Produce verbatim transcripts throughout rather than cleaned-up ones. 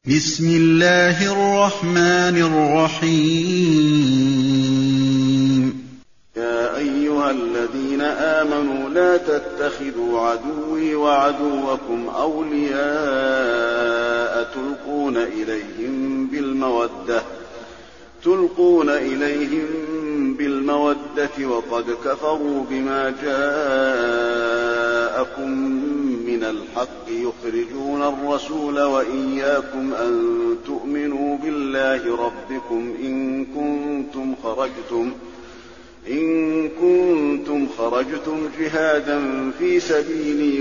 بسم الله الرحمن الرحيم يا أيها الذين آمنوا لا تتخذوا عدوي وعدوكم أولياء تلقون إليهم بالمودة تلقون إليهم بالمودة وقد كفروا بما جاءكم من الحق يخرجون الرسول وإياكم أن تؤمنوا بالله ربكم إن كنتم خرجتم إن كنتم خرجتم جهادا في سبيلي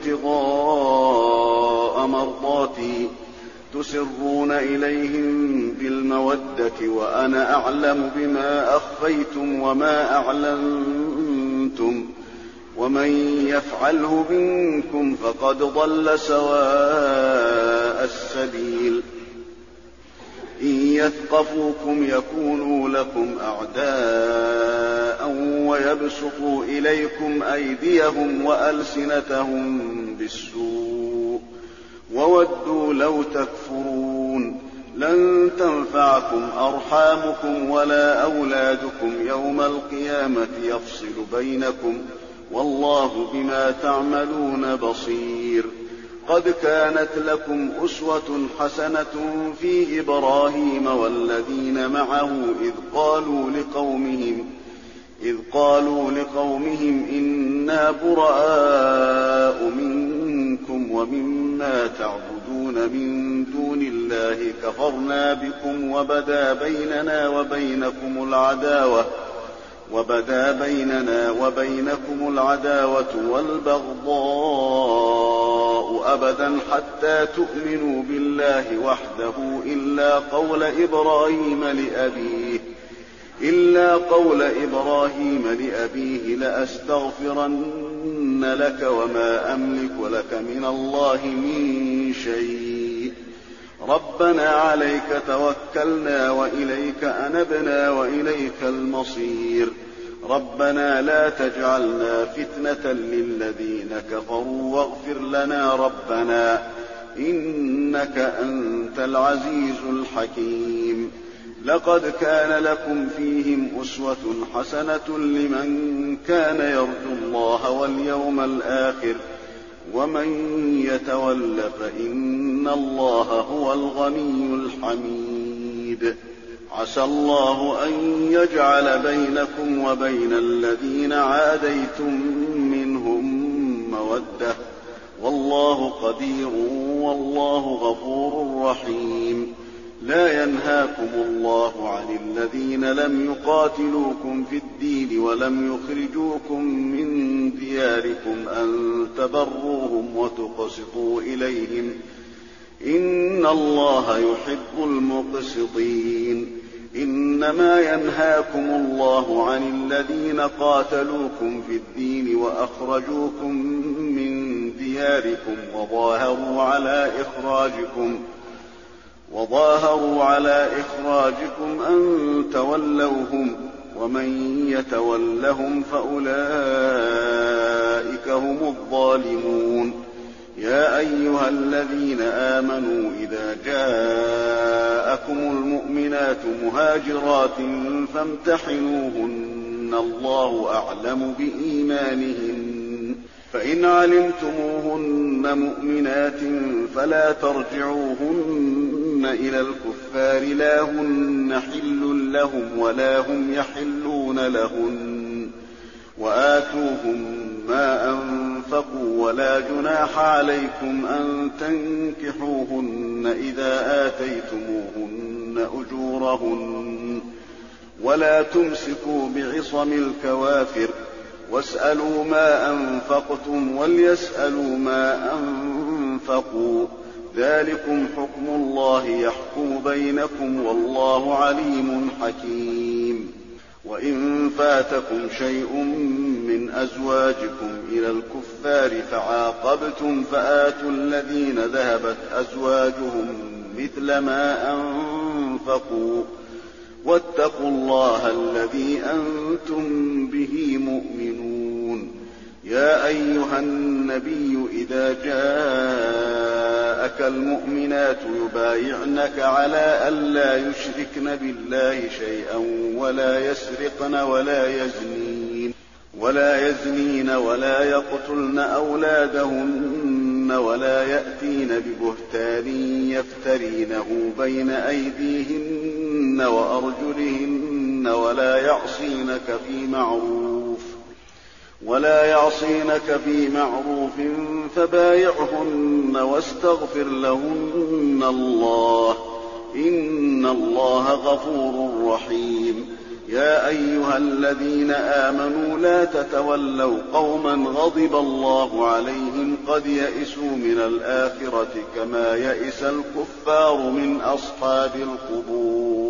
وابتغاء مرضاتي تسرون إليهم بالمودة وأنا أعلم بما أخفيتم وما أعلنتم ومن يفعله منكم فقد ضل سواء السبيل إن يثقفوكم يكونوا لكم أعداء ويبسطوا إليكم أيديهم وألسنتهم بالسوء وودوا لو تكفرون لن تنفعكم أرحامكم ولا أولادكم يوم القيامة يفصل بينكم والله بما تعملون بصير قد كانت لكم أسوة حسنة في إبراهيم والذين معه إذ قالوا لقومهم إذ قالوا لقومهم إنا براء منكم ومما تعبدون من دون الله كفرنا بكم وبدا بيننا وبينكم العداوة وبدا بيننا وبينكم العداوة والبغضاء أبدا حتى تؤمنوا بالله وحده إلا قول إبراهيم لأبيه إلا قول إبراهيم لأبيه لأستغفرن لك وما أملك لك من الله من شيء ربنا عليك توكلنا وإليك أنبنا وإليك المصير ربنا لا تجعلنا فتنة للذين كفروا واغفر لنا ربنا إنك أنت العزيز الحكيم لقد كان لكم فيهم أسوة حسنة لمن كان يرجو الله واليوم الآخر ومن يتول فإن الله هو الغني الحميد عسى الله أن يجعل بينكم وبين الذين عاديتم منهم مودة والله قدير والله غفور رحيم لا ينهاكم الله عن الذين لم يقاتلوكم في الدين ولم يخرجوكم من دياركم أن تبروهم وتقسطوا إليهم إن الله يحب المقسطين إنما ينهاكم الله عن الذين قاتلوكم في الدين وأخرجوكم من دياركم وظاهروا على إخراجكم وظاهروا على إخراجكم أن تولوهم ومن يتولهم فأولئك هم الظالمون يا أيها الذين آمنوا إذا جاءكم المؤمنات مهاجرات فامتحنوهن الله أعلم بإيمانهن فإن علمتموهن مؤمنات فلا ترجعوهن إلى الكفار لا هن حل لهم ولا هم يحلون لهن وآتوهم ما أنفقوا ولا جناح عليكم أن تنكحوهن إذا آتيتموهن أجورهن ولا تمسكوا بعصم الكوافر واسألوا ما أنفقتم وليسألوا ما أنفقوا ذلكم حكم الله يحكم بينكم والله عليم حكيم وإن فاتكم شيء من أزواجكم إلى الكفار فعاقبتم فآتوا الذين ذهبت أزواجهم مثل ما أنفقوا واتقوا الله الذي أنتم به مؤمنون يا أيها النبي إذا جاءك المؤمنات يبايعنك على ألا يشركن بالله شيئا ولا يسرقن ولا يزنين ولا يزنين ولا يقتلن أولادهن ولا يأتين ببهتان يفترينه بين أيديهن وأرجلهن ولا يعصينك في معروف ولا يعصينك في معروف فبايعهن واستغفر لهن الله إن الله غفور رحيم. يا أيها الذين آمنوا لا تتولوا قوما غضب الله عليهم قد يئسوا من الآخرة كما يئس الكفار من أصحاب القبور.